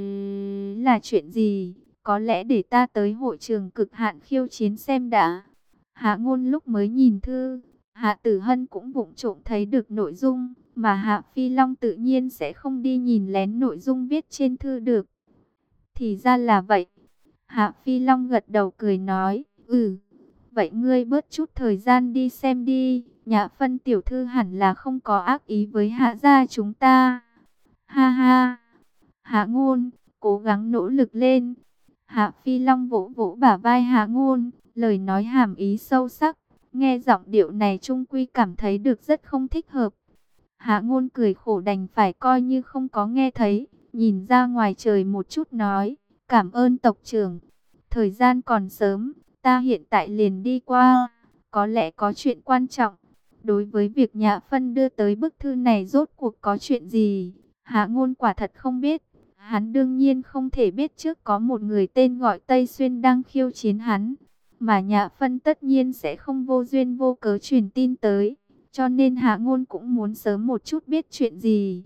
là chuyện gì, có lẽ để ta tới hội trường cực hạn khiêu chiến xem đã. Hạ Ngôn lúc mới nhìn thư, Hạ Tử Hân cũng vụng trộm thấy được nội dung, mà Hạ Phi Long tự nhiên sẽ không đi nhìn lén nội dung viết trên thư được. Thì ra là vậy. Hạ Phi Long gật đầu cười nói, vậy ngươi bớt chút thời gian đi xem đi, Nhã Phân tiểu thư hẳn là không có ác ý với Hạ gia chúng ta. Ha ha, Hạ Ngôn, cố gắng nỗ lực lên. Hạ Phi Long vỗ vỗ bả vai Hạ Ngôn, lời nói hàm ý sâu sắc, nghe giọng điệu này trung quy cảm thấy được rất không thích hợp. Hạ Ngôn cười khổ đành phải coi như không có nghe thấy, nhìn ra ngoài trời một chút nói, cảm ơn tộc trưởng. Thời gian còn sớm, ta hiện tại liền đi qua, có lẽ có chuyện quan trọng. Đối với việc Nhã Phân đưa tới bức thư này rốt cuộc có chuyện gì, Hạ Ngôn quả thật không biết. Hắn đương nhiên không thể biết trước có một người tên gọi Tây Xuyên đang khiêu chiến hắn, mà Nhã Phân tất nhiên sẽ không vô duyên vô cớ truyền tin tới. Cho nên Hạ Ngôn cũng muốn sớm một chút biết chuyện gì.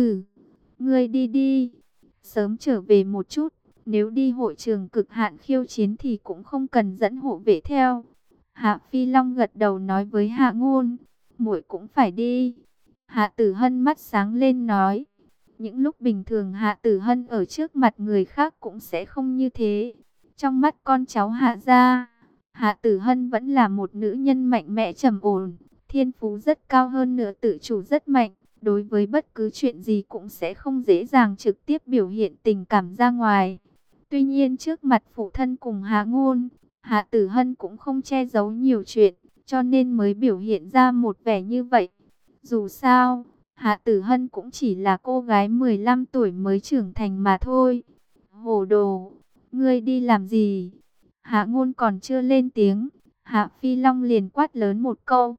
Ngươi đi đi, sớm trở về một chút. Nếu đi hội trường cực hạn khiêu chiến thì cũng không cần dẫn hộ vệ theo. Hạ Phi Long gật đầu nói với Hạ Ngôn, muội cũng phải đi. Hạ Tử Hân mắt sáng lên nói, những lúc bình thường Hạ Tử Hân ở trước mặt người khác cũng sẽ không như thế. Trong mắt con cháu Hạ gia, Hạ Tử Hân vẫn là một nữ nhân mạnh mẽ trầm ổn, thiên phú rất cao, hơn nữa tự chủ rất mạnh. Đối với bất cứ chuyện gì cũng sẽ không dễ dàng trực tiếp biểu hiện tình cảm ra ngoài. Tuy nhiên trước mặt phụ thân cùng Hạ Ngôn, Hạ Tử Hân cũng không che giấu nhiều chuyện, cho nên mới biểu hiện ra một vẻ như vậy. Dù sao, Hạ Tử Hân cũng chỉ là cô gái 15 tuổi mới trưởng thành mà thôi. Hồ đồ, ngươi đi làm gì? Hạ Ngôn còn chưa lên tiếng, Hạ Phi Long liền quát lớn một câu.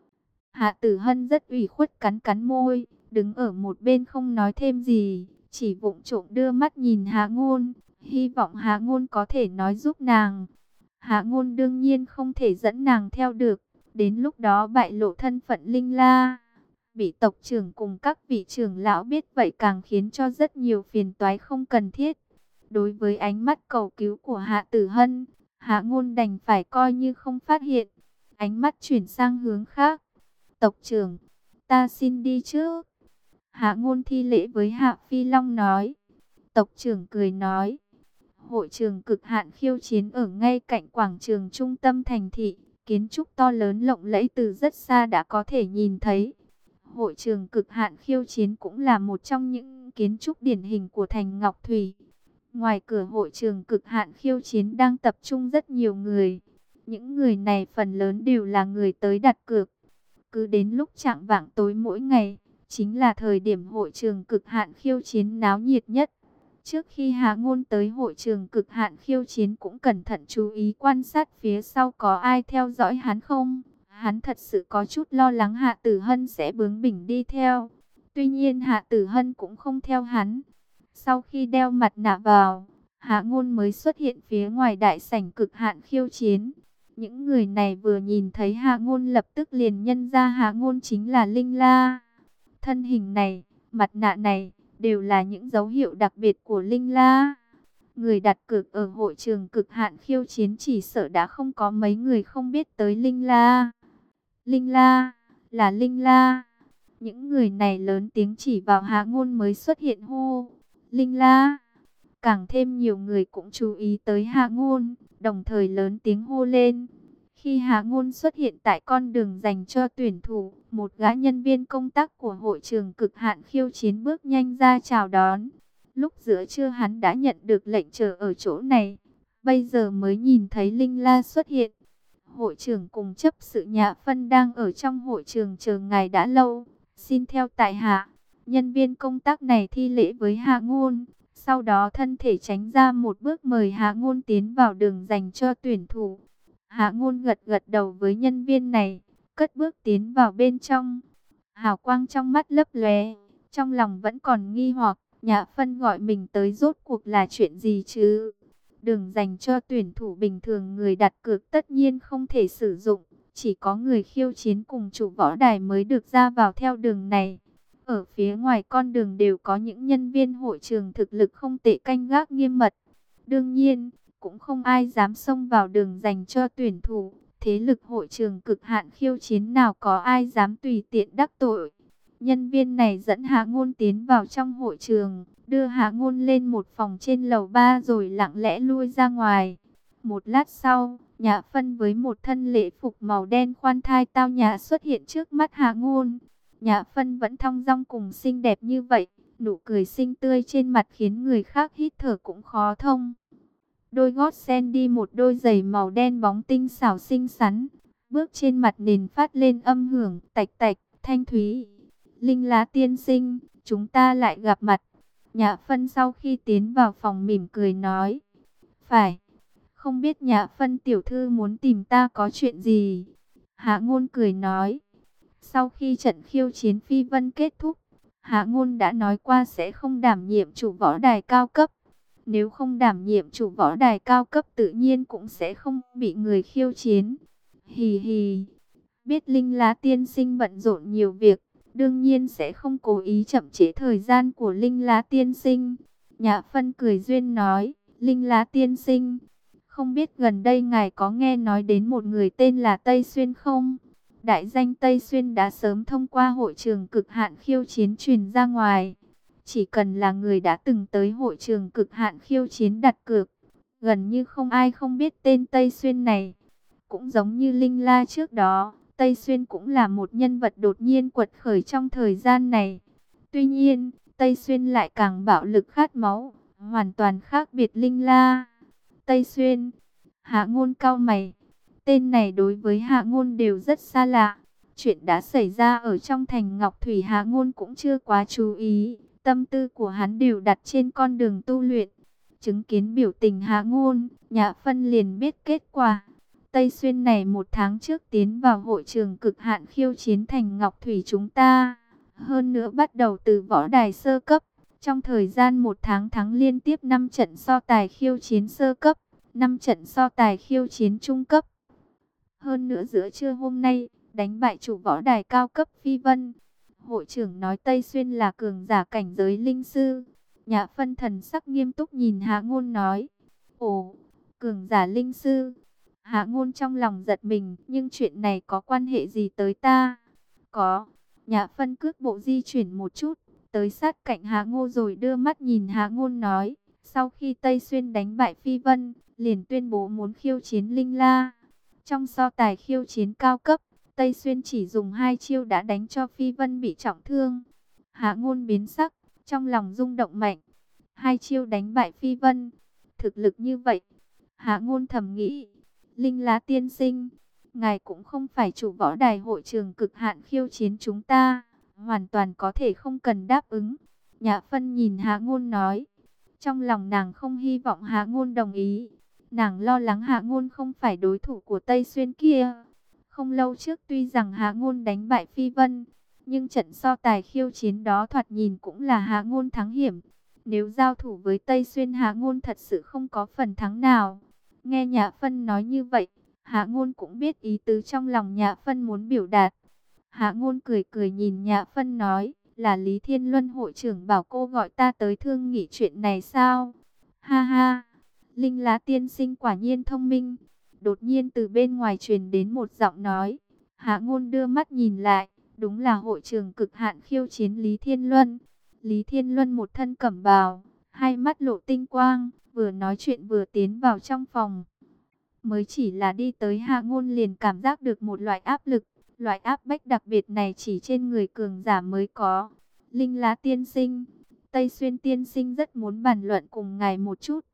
Hạ Tử Hân rất ủy khuất cắn cắn môi, đứng ở một bên không nói thêm gì, chỉ vụng trộm đưa mắt nhìn Hạ Ngôn, hy vọng Hạ Ngôn có thể nói giúp nàng. Hạ Ngôn đương nhiên không thể dẫn nàng theo được, đến lúc đó bại lộ thân phận Linh La, bị tộc trưởng cùng các vị trưởng lão biết vậy càng khiến cho rất nhiều phiền toái không cần thiết. Đối với ánh mắt cầu cứu của Hạ Tử Hân, Hạ Ngôn đành phải coi như không phát hiện, ánh mắt chuyển sang hướng khác. Tộc trưởng, ta xin đi trước. Hạ Ngôn thi lễ với Hạ Phi Long nói. Tộc trưởng cười nói, hội trường cực hạn khiêu chiến ở ngay cạnh quảng trường trung tâm thành thị, kiến trúc to lớn lộng lẫy từ rất xa đã có thể nhìn thấy. Hội trường cực hạn khiêu chiến cũng là một trong những kiến trúc điển hình của thành Ngọc Thủy. Ngoài cửa hội trường cực hạn khiêu chiến đang tập trung rất nhiều người. Những người này phần lớn đều là người tới đặt cược. Cứ đến lúc chạng vạng tối mỗi ngày, chính là thời điểm hội trường cực hạn khiêu chiến náo nhiệt nhất. Trước khi Hạ Ngôn tới hội trường cực hạn khiêu chiến cũng cẩn thận chú ý quan sát phía sau có ai theo dõi hắn không. Hắn thật sự có chút lo lắng Hạ Tử Hân sẽ bướng bỉnh đi theo. Tuy nhiên Hạ Tử Hân cũng không theo hắn. Sau khi đeo mặt nạ vào, Hạ Ngôn mới xuất hiện phía ngoài đại sảnh cực hạn khiêu chiến. Những người này vừa nhìn thấy Hạ Ngôn lập tức liền nhận ra Hạ Ngôn chính là Linh La. Thân hình này, mặt nạ này, đều là những dấu hiệu đặc biệt của Linh La. Người đặt cược ở hội trường cực hạn khiêu chiến chỉ sợ đã không có mấy người không biết tới Linh La. Linh La, là Linh La. Những người này lớn tiếng chỉ vào Hạ Ngôn mới xuất hiện hô, Linh La. Càng thêm nhiều người cũng chú ý tới Hạ Ngôn, đồng thời lớn tiếng hô lên. Khi Hạ Ngôn xuất hiện tại con đường dành cho tuyển thủ, một gã nhân viên công tác của hội trường cực hạn khiêu chiến bước nhanh ra chào đón. Lúc giữa trưa hắn đã nhận được lệnh chờ ở chỗ này. bây giờ mới nhìn thấy Linh La xuất hiện. Hội trưởng cùng chấp sự Nhã Phân đang ở trong hội trường chờ ngài đã lâu, xin theo tại hạ. Nhân viên công tác này thi lễ với Hạ Ngôn, sau đó thân thể tránh ra một bước mời Hạ Ngôn tiến vào đường dành cho tuyển thủ. Hạ Ngôn gật gật đầu với nhân viên này, cất bước tiến vào bên trong. Hào quang trong mắt lấp lóe, trong lòng vẫn còn nghi hoặc, Nhã Phân gọi mình tới rốt cuộc là chuyện gì chứ? Đường dành cho tuyển thủ bình thường người đặt cược tất nhiên không thể sử dụng, chỉ có người khiêu chiến cùng chủ võ đài mới được ra vào theo đường này. Ở phía ngoài con đường đều có những nhân viên hội trường thực lực không tệ canh gác nghiêm mật. Đương nhiên, cũng không ai dám xông vào đường dành cho tuyển thủ. Thế lực hội trường cực hạn khiêu chiến nào có ai dám tùy tiện đắc tội. Nhân viên này dẫn Hạ Ngôn tiến vào trong hội trường, đưa Hạ Ngôn lên một phòng trên lầu 3 rồi lặng lẽ lui ra ngoài. Một lát sau, Nhã Phân với một thân lễ phục màu đen khoan thai tao nhã xuất hiện trước mắt Hạ Ngôn. Nhã Phân vẫn thong dong cùng xinh đẹp như vậy, nụ cười xinh tươi trên mặt khiến người khác hít thở cũng khó thông. Đôi gót sen đi một đôi giày màu đen bóng tinh xảo xinh xắn, bước trên mặt nền phát lên âm hưởng tạch tạch, thanh thúy. Linh Lá tiên sinh, chúng ta lại gặp mặt. Nhã Phân sau khi tiến vào phòng mỉm cười nói. Phải, không biết Nhã Phân tiểu thư muốn tìm ta có chuyện gì? Hạ Ngôn cười nói. Sau khi trận khiêu chiến Phi Vân kết thúc, Hạ Ngôn đã nói qua sẽ không đảm nhiệm chủ võ đài cao cấp. Nếu không đảm nhiệm chủ võ đài cao cấp tự nhiên cũng sẽ không bị người khiêu chiến. Hì hì, biết Linh Lá tiên sinh bận rộn nhiều việc, đương nhiên sẽ không cố ý chậm trễ thời gian của Linh Lá tiên sinh. Nhã Phân cười duyên nói, Linh Lá tiên sinh, không biết gần đây ngài có nghe nói đến một người tên là Tây Xuyên không? Đại danh Tây Xuyên đã sớm thông qua hội trường cực hạn khiêu chiến truyền ra ngoài. Chỉ cần là người đã từng tới hội trường cực hạn khiêu chiến đặt cược, gần như không ai không biết tên Tây Xuyên này. Cũng giống như Linh La trước đó, Tây Xuyên cũng là một nhân vật đột nhiên quật khởi trong thời gian này. Tuy nhiên, Tây Xuyên lại càng bạo lực khát máu, hoàn toàn khác biệt Linh La. Tây Xuyên, Hạ Ngôn cau mày. Tên này đối với Hạ Ngôn đều rất xa lạ. Chuyện đã xảy ra ở trong thành Ngọc Thủy Hạ Ngôn cũng chưa quá chú ý. Tâm tư của hắn đều đặt trên con đường tu luyện. Chứng kiến biểu tình Hạ Ngôn, Nhã Phân liền biết kết quả. Tây Xuyên này một tháng trước tiến vào hội trường cực hạn khiêu chiến thành Ngọc Thủy chúng ta. Hơn nữa bắt đầu từ võ đài sơ cấp. Trong thời gian một tháng thắng liên tiếp 5 trận so tài khiêu chiến sơ cấp, 5 trận so tài khiêu chiến trung cấp. Hơn nữa giữa trưa hôm nay, đánh bại chủ võ đài cao cấp Phi Vân. Hội trưởng nói Tây Xuyên là cường giả cảnh giới linh sư. Nhã Phân thần sắc nghiêm túc nhìn Hạ Ngôn nói. Ồ, cường giả linh sư. Hạ Ngôn trong lòng giật mình, nhưng chuyện này có quan hệ gì tới ta? Có. Nhã Phân cước bộ di chuyển một chút, tới sát cạnh Hạ Ngôn rồi đưa mắt nhìn Hạ Ngôn nói. Sau khi Tây Xuyên đánh bại Phi Vân, liền tuyên bố muốn khiêu chiến Linh La. Trong so tài khiêu chiến cao cấp, Tây Xuyên chỉ dùng 2 chiêu đã đánh cho Phi Vân bị trọng thương. Hạ Ngôn biến sắc, trong lòng rung động mạnh. 2 chiêu đánh bại Phi Vân, thực lực như vậy. Hạ Ngôn thầm nghĩ, Linh Lá tiên sinh, ngài cũng không phải chủ võ đài hội trường cực hạn khiêu chiến chúng ta, hoàn toàn có thể không cần đáp ứng. Nhã Phân nhìn Hạ Ngôn nói, trong lòng nàng không hy vọng Hạ Ngôn đồng ý. Nàng lo lắng Hạ Ngôn không phải đối thủ của Tây Xuyên kia. Không lâu trước tuy rằng Hạ Ngôn đánh bại Phi Vân, nhưng trận so tài khiêu chiến đó thoạt nhìn cũng là Hạ Ngôn thắng hiểm. Nếu giao thủ với Tây Xuyên, Hạ Ngôn thật sự không có phần thắng nào. Nghe Nhã Phân nói như vậy, Hạ Ngôn cũng biết ý tứ trong lòng Nhã Phân muốn biểu đạt. Hạ Ngôn cười cười nhìn Nhã Phân nói, là Lý Thiên Luân hội trưởng bảo cô gọi ta tới thương nghị chuyện này sao? Ha ha, Linh Lá tiên sinh quả nhiên thông minh. Đột nhiên từ bên ngoài truyền đến một giọng nói. Hạ Ngôn đưa mắt nhìn lại, đúng là hội trường cực hạn khiêu chiến Lý Thiên Luân. Lý Thiên Luân một thân cẩm bào, hai mắt lộ tinh quang, vừa nói chuyện vừa tiến vào trong phòng. Mới chỉ là đi tới, Hạ Ngôn liền cảm giác được một loại áp lực, loại áp bách đặc biệt này chỉ trên người cường giả mới có. Linh Lá tiên sinh, Tây Xuyên tiên sinh rất muốn bàn luận cùng ngài một chút.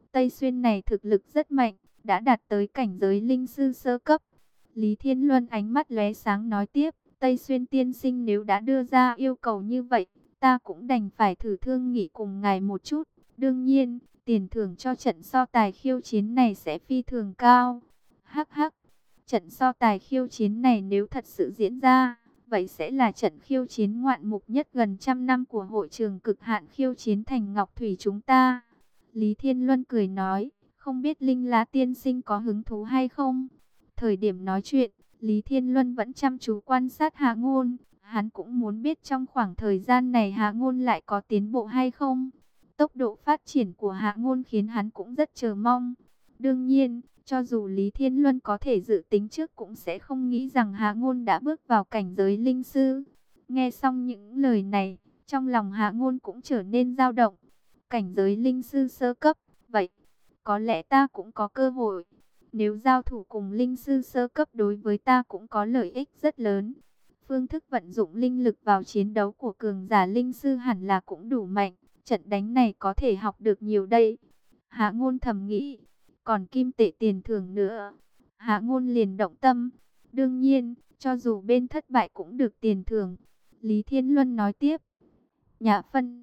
Tây Xuyên này thực lực rất mạnh, đã đạt tới cảnh giới linh sư sơ cấp. Lý Thiên Luân ánh mắt lóe sáng nói tiếp, Tây Xuyên tiên sinh nếu đã đưa ra yêu cầu như vậy, ta cũng đành phải thử thương nghị cùng ngài một chút. Đương nhiên, tiền thưởng cho trận so tài khiêu chiến này sẽ phi thường cao. Hắc hắc, trận so tài khiêu chiến này nếu thật sự diễn ra, vậy sẽ là trận khiêu chiến ngoạn mục nhất gần trăm năm của hội trường cực hạn khiêu chiến thành Ngọc Thủy chúng ta. Lý Thiên Luân cười nói, không biết Linh Lá tiên sinh có hứng thú hay không? Thời điểm nói chuyện, Lý Thiên Luân vẫn chăm chú quan sát Hạ Ngôn. Hắn cũng muốn biết trong khoảng thời gian này Hạ Ngôn lại có tiến bộ hay không. Tốc độ phát triển của Hạ Ngôn khiến hắn cũng rất chờ mong. Đương nhiên, cho dù Lý Thiên Luân có thể dự tính trước cũng sẽ không nghĩ rằng Hạ Ngôn đã bước vào cảnh giới linh sư. Nghe xong những lời này, trong lòng Hạ Ngôn cũng trở nên dao động. Cảnh giới linh sư sơ cấp, vậy có lẽ ta cũng có cơ hội. Nếu giao thủ cùng linh sư sơ cấp đối với ta cũng có lợi ích rất lớn. Phương thức vận dụng linh lực vào chiến đấu của cường giả linh sư hẳn là cũng đủ mạnh. Trận đánh này có thể học được nhiều đây. Hạ Ngôn thầm nghĩ. Còn kim tệ tiền thưởng nữa. Hạ Ngôn liền động tâm. Đương nhiên, cho dù bên thất bại cũng được tiền thưởng. Lý Thiên Luân nói tiếp. Nhã Phân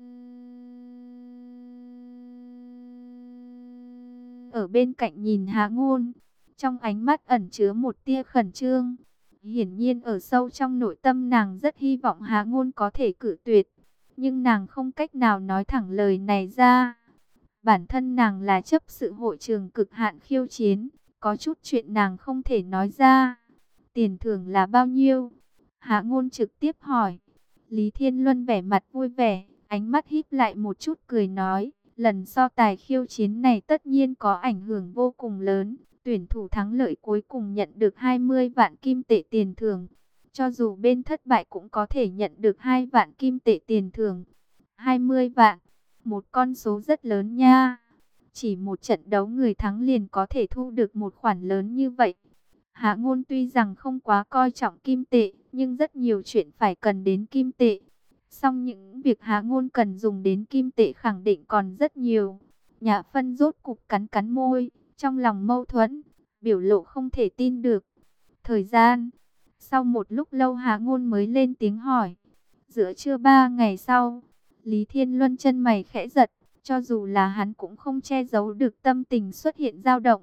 ở bên cạnh nhìn Hạ Ngôn, trong ánh mắt ẩn chứa một tia khẩn trương. Hiển nhiên ở sâu trong nội tâm nàng rất hy vọng Hạ Ngôn có thể cự tuyệt, nhưng nàng không cách nào nói thẳng lời này ra. Bản thân nàng là chấp sự hội trường cực hạn khiêu chiến, có chút chuyện nàng không thể nói ra. Tiền thưởng là bao nhiêu? Hạ Ngôn trực tiếp hỏi. Lý Thiên Luân vẻ mặt vui vẻ, ánh mắt híp lại một chút cười nói, lần so tài khiêu chiến này tất nhiên có ảnh hưởng vô cùng lớn. Tuyển thủ thắng lợi cuối cùng nhận được 20 vạn kim tệ tiền thưởng. Cho dù bên thất bại cũng có thể nhận được 2 vạn kim tệ tiền thưởng. 20 vạn, một con số rất lớn nha. Chỉ một trận đấu người thắng liền có thể thu được một khoản lớn như vậy. Hạ Ngôn tuy rằng không quá coi trọng kim tệ, nhưng rất nhiều chuyện phải cần đến kim tệ. Song những việc Hạ Ngôn cần dùng đến kim tệ khẳng định còn rất nhiều. Nhã Phân rốt cục cắn cắn môi, trong lòng mâu thuẫn, biểu lộ không thể tin được. Thời gian, sau một lúc lâu Hạ Ngôn mới lên tiếng hỏi. Giữa trưa 3 ngày sau, Lý Thiên Luân chân mày khẽ giật, cho dù là hắn cũng không che giấu được tâm tình xuất hiện dao động.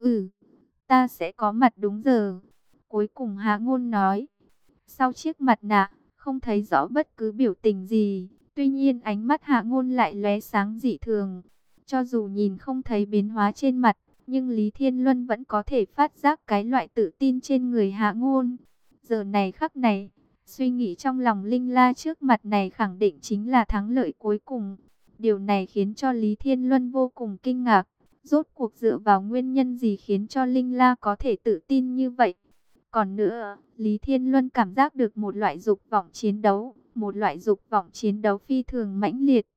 Ta sẽ có mặt đúng giờ. Cuối cùng Hạ Ngôn nói. Sau chiếc mặt nạ, không thấy rõ bất cứ biểu tình gì. Tuy nhiên ánh mắt Hạ Ngôn lại lóe sáng dị thường. Cho dù nhìn không thấy biến hóa trên mặt, nhưng Lý Thiên Luân vẫn có thể phát giác cái loại tự tin trên người Hạ Ngôn. Giờ này khắc này, suy nghĩ trong lòng Linh La trước mặt này khẳng định chính là thắng lợi cuối cùng. Điều này khiến cho Lý Thiên Luân vô cùng kinh ngạc. Rốt cuộc dựa vào nguyên nhân gì khiến cho Linh La có thể tự tin như vậy? Còn nữa, Lý Thiên Luân cảm giác được một loại dục vọng chiến đấu phi thường mãnh liệt.